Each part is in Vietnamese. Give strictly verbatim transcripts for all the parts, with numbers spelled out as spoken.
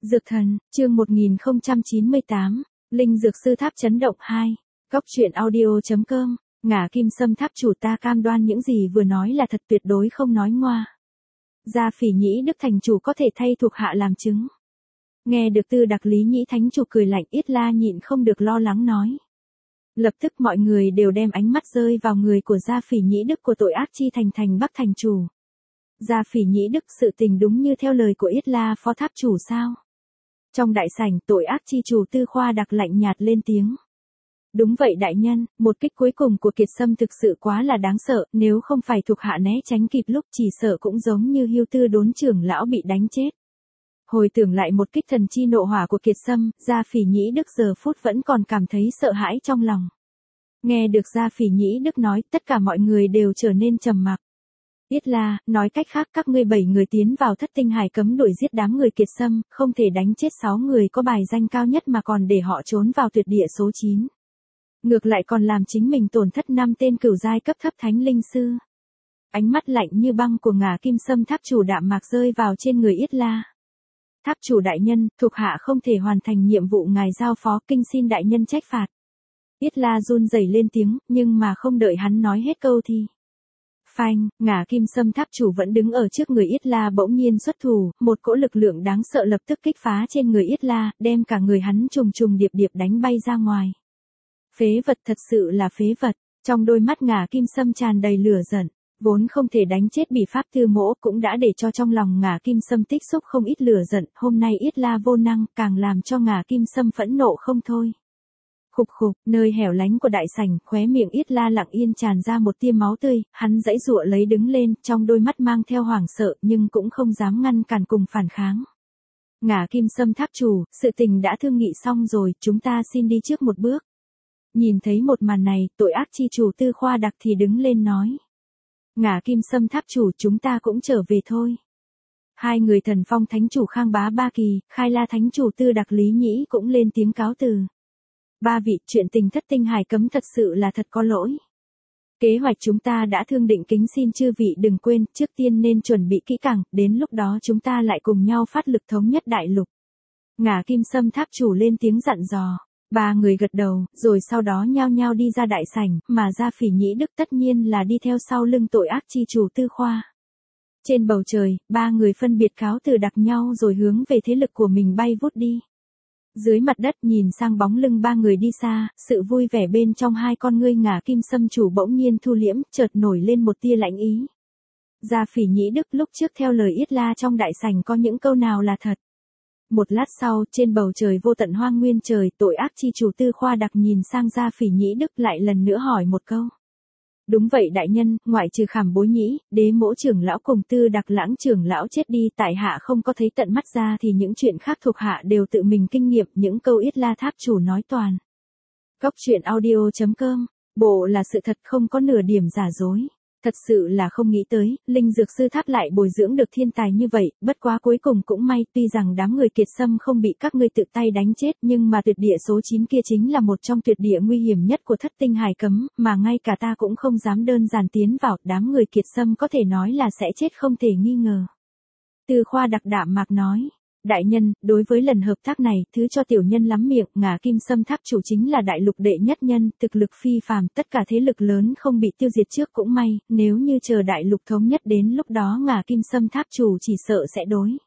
Dược thần, chương một nghìn không trăm chín mươi tám, Linh Dược Sư Tháp chấn động hai. Cóc truyện audio.com, Ngả Kim Sâm Tháp chủ ta cam đoan những gì vừa nói là thật, tuyệt đối không nói ngoa. Gia Phỉ Nhĩ Đức thành chủ có thể thay thuộc hạ làm chứng. Nghe được Tư Đặc Lý Nhĩ thánh chủ cười lạnh, Yết La nhịn không được lo lắng nói. Lập tức mọi người đều đem ánh mắt rơi vào người của Gia Phỉ Nhĩ Đức của tội ác chi thành thành Bắc thành chủ. Gia Phỉ Nhĩ Đức, sự tình đúng như theo lời của Yết La phó tháp chủ sao? Trong đại sảnh, tội ác chi chủ Tư Khoa Đặc lạnh nhạt lên tiếng. Đúng vậy đại nhân, một kích cuối cùng của Kiệt Sâm thực sự quá là đáng sợ, nếu không phải thuộc hạ né tránh kịp lúc chỉ sợ cũng giống như Hưu Tư Đốn trưởng lão bị đánh chết. Hồi tưởng lại một kích thần chi nộ hỏa của Kiệt Sâm, Gia Phỉ Nhĩ Đức giờ phút vẫn còn cảm thấy sợ hãi trong lòng. Nghe được Gia Phỉ Nhĩ Đức nói, tất cả mọi người đều trở nên trầm mặc. Yết La, nói cách khác các ngươi bảy người tiến vào thất tinh hải cấm đuổi giết đám người Kiệt Sâm, không thể đánh chết sáu người có bài danh cao nhất mà còn để họ trốn vào tuyệt địa số chín. Ngược lại còn làm chính mình tổn thất năm tên cửu giai cấp thấp thánh linh sư. Ánh mắt lạnh như băng của Ngả Kim Sâm tháp chủ đạm mạc rơi vào trên người Yết La. Tháp chủ đại nhân, thuộc hạ không thể hoàn thành nhiệm vụ ngài giao phó, kinh xin đại nhân trách phạt. Yết La run rẩy lên tiếng, nhưng mà không đợi hắn nói hết câu thì. Phanh, Ngả Kim Sâm tháp chủ vẫn đứng ở trước người Yết La bỗng nhiên xuất thủ, một cỗ lực lượng đáng sợ lập tức kích phá trên người Yết La, đem cả người hắn trùng trùng điệp điệp đánh bay ra ngoài. Phế vật, thật sự là phế vật, trong đôi mắt Ngả Kim Sâm tràn đầy lửa giận, vốn không thể đánh chết Bỉ Pháp Tư Mỗ cũng đã để cho trong lòng Ngả Kim Sâm tích xúc không ít lửa giận, hôm nay Yết La vô năng, càng làm cho Ngả Kim Sâm phẫn nộ không thôi. Khục khục, nơi hẻo lánh của đại sảnh, khóe miệng Yết La lặng yên tràn ra một tia máu tươi, hắn giãy giụa lấy đứng lên, trong đôi mắt mang theo hoảng sợ, nhưng cũng không dám ngăn cản cùng phản kháng. Ngả Kim Sâm tháp chủ, sự tình đã thương nghị xong rồi, chúng ta xin đi trước một bước. Nhìn thấy một màn này, tội ác chi chủ Tư Khoa Đặc thì đứng lên nói. Ngả Kim Sâm tháp chủ, chúng ta cũng trở về thôi. Hai người Thần Phong thánh chủ Khang Bá Ba Kỳ, Khai La thánh chủ Tư Đặc Lý Nhĩ cũng lên tiếng cáo từ. Ba vị, chuyện tình thất tinh hải cấm thật sự là thật có lỗi. Kế hoạch chúng ta đã thương định, kính xin chư vị đừng quên, trước tiên nên chuẩn bị kỹ càng, đến lúc đó chúng ta lại cùng nhau phát lực thống nhất đại lục. Ngả Kim Sâm tháp chủ lên tiếng dặn dò. Ba người gật đầu, rồi sau đó nhao nhao đi ra đại sảnh, mà Gia Phỉ Nhĩ Đức tất nhiên là đi theo sau lưng tội ác chi chủ Tư Khoa. Trên bầu trời, ba người phân biệt cáo từ đặc nhau rồi hướng về thế lực của mình bay vút đi. Dưới mặt đất nhìn sang bóng lưng ba người đi xa, sự vui vẻ bên trong hai con ngươi Ngả Kim Sâm chủ bỗng nhiên thu liễm, chợt nổi lên một tia lạnh ý. Gia Phỉ Nhĩ Đức lúc trước theo lời Yết La trong đại sảnh có những câu nào là thật. Một lát sau, trên bầu trời vô tận hoang nguyên trời, tội ác chi chủ Tư Khoa Đặc nhìn sang Gia Phỉ Nhĩ Đức lại lần nữa hỏi một câu. Đúng vậy đại nhân, ngoại trừ Khảm Bối Nhĩ, Đế Mỗ trưởng lão cùng Tư Đặc Lãng trưởng lão chết đi, tại hạ không có thấy tận mắt ra thì những chuyện khác thuộc hạ đều tự mình kinh nghiệm, những câu Yết La tháp chủ nói toàn. Cóc truyện audio.com, bộ là sự thật, không có nửa điểm giả dối. Thật sự là không nghĩ tới, Linh Dược Sư Tháp lại bồi dưỡng được thiên tài như vậy, bất quá cuối cùng cũng may, tuy rằng đám người Kiệt Sâm không bị các ngươi tự tay đánh chết, nhưng mà tuyệt địa số chín kia chính là một trong tuyệt địa nguy hiểm nhất của thất tinh hải cấm, mà ngay cả ta cũng không dám đơn giản tiến vào, đám người Kiệt Sâm có thể nói là sẽ chết không thể nghi ngờ. Tư Khoa Đặc đạm mạc nói. Đại nhân, đối với lần hợp tác này, thứ cho tiểu nhân lắm miệng, Ngả Kim Sâm tháp chủ chính là đại lục đệ nhất nhân, thực lực phi phàm, tất cả thế lực lớn không bị tiêu diệt trước cũng may, nếu như chờ đại lục thống nhất đến lúc đó Ngả Kim Sâm tháp chủ chỉ sợ sẽ đối.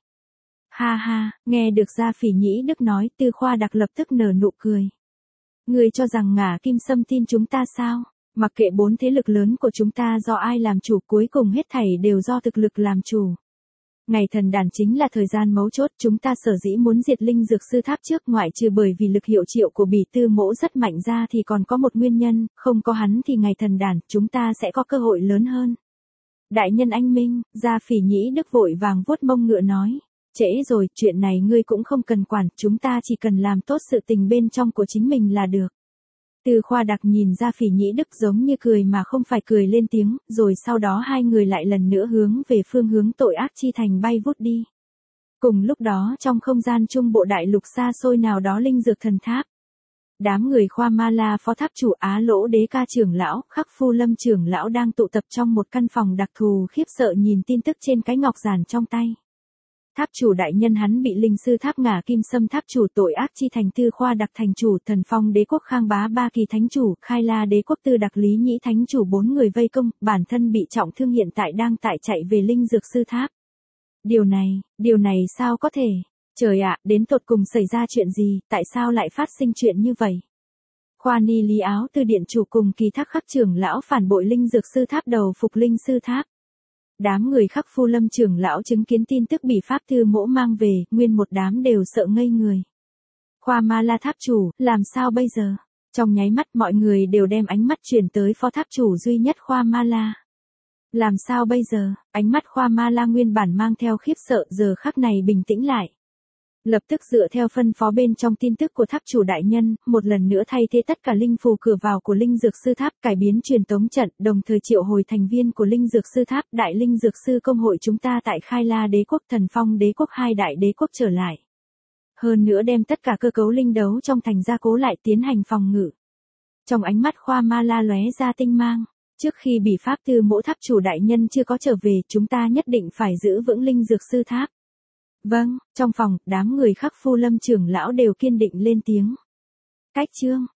Ha ha, nghe được Gia Phỉ Nhĩ Đức nói, Tư Khoa Đặc lập tức nở nụ cười. Ngươi cho rằng Ngả Kim Sâm tin chúng ta sao? Mặc kệ bốn thế lực lớn của chúng ta do ai làm chủ, cuối cùng hết thảy đều do thực lực làm chủ. Ngày thần đàn chính là thời gian mấu chốt, chúng ta sở dĩ muốn diệt Linh Dược Sư Tháp trước, ngoại trừ bởi vì lực hiệu triệu của Bỉ Tư Mỗ rất mạnh ra thì còn có một nguyên nhân, không có hắn thì ngày thần đàn, chúng ta sẽ có cơ hội lớn hơn. Đại nhân anh minh, Gia Phỉ Nhĩ Đức vội vàng vuốt mông ngựa nói, trễ rồi, chuyện này ngươi cũng không cần quản, chúng ta chỉ cần làm tốt sự tình bên trong của chính mình là được. Tư Khoa Đặc nhìn Gia Phỉ Nhĩ Đức giống như cười mà không phải cười lên tiếng, rồi sau đó hai người lại lần nữa hướng về phương hướng tội ác chi thành bay vút đi. Cùng lúc đó trong không gian trung bộ đại lục xa xôi nào đó Linh Dược Thần Tháp. Đám người Khoa Ma La phó tháp chủ Á Lỗ Đế Ca trưởng lão, Khắc Phu Lâm trưởng lão đang tụ tập trong một căn phòng đặc thù, khiếp sợ nhìn tin tức trên cái ngọc giản trong tay. Tháp chủ đại nhân hắn bị linh sư tháp Ngả Kim Sâm tháp chủ tội ác chi thành Tư Khoa đặc thành chủ, Thần Phong đế quốc Khang Bá ba kỳ thánh chủ, Khai La đế quốc Tư đặc Lý Nhĩ thánh chủ bốn người vây công, bản thân bị trọng thương hiện tại đang tại chạy về linh dược sư tháp. Điều này, điều này sao có thể? Trời ạ, đến tột cùng xảy ra chuyện gì, tại sao lại phát sinh chuyện như vậy? Khoa Ni Lý Áo Tư điện chủ cùng Kỳ Thác Khắc trưởng lão phản bội linh dược sư tháp đầu phục linh sư tháp. Đám người Khắc Phu Lâm trưởng lão chứng kiến tin tức bị pháp thư mỗ mang về, nguyên một đám đều sợ ngây người. Khoa Ma La tháp chủ, làm sao bây giờ? Trong nháy mắt mọi người đều đem ánh mắt chuyển tới phó tháp chủ duy nhất Khoa Ma La. Làm sao bây giờ? Ánh mắt Khoa Ma La nguyên bản mang theo khiếp sợ giờ khắc này bình tĩnh lại. Lập tức dựa theo phân phó bên trong tin tức của tháp chủ đại nhân, một lần nữa thay thế tất cả linh phù cửa vào của linh dược sư tháp, cải biến truyền tống trận, đồng thời triệu hồi thành viên của linh dược sư tháp, đại linh dược sư công hội chúng ta tại Khai La đế quốc, Thần Phong đế quốc hai đại đế quốc trở lại. Hơn nữa đem tất cả cơ cấu linh đấu trong thành gia cố lại tiến hành phòng ngự. Trong ánh mắt Khoa Ma La lóe ra tinh mang, trước khi bị pháp tư mỗ tháp chủ đại nhân chưa có trở về, chúng ta nhất định phải giữ vững linh dược sư tháp. Vâng, trong phòng, đám người Khắc Phu Lâm trưởng lão đều kiên định lên tiếng. Cách chương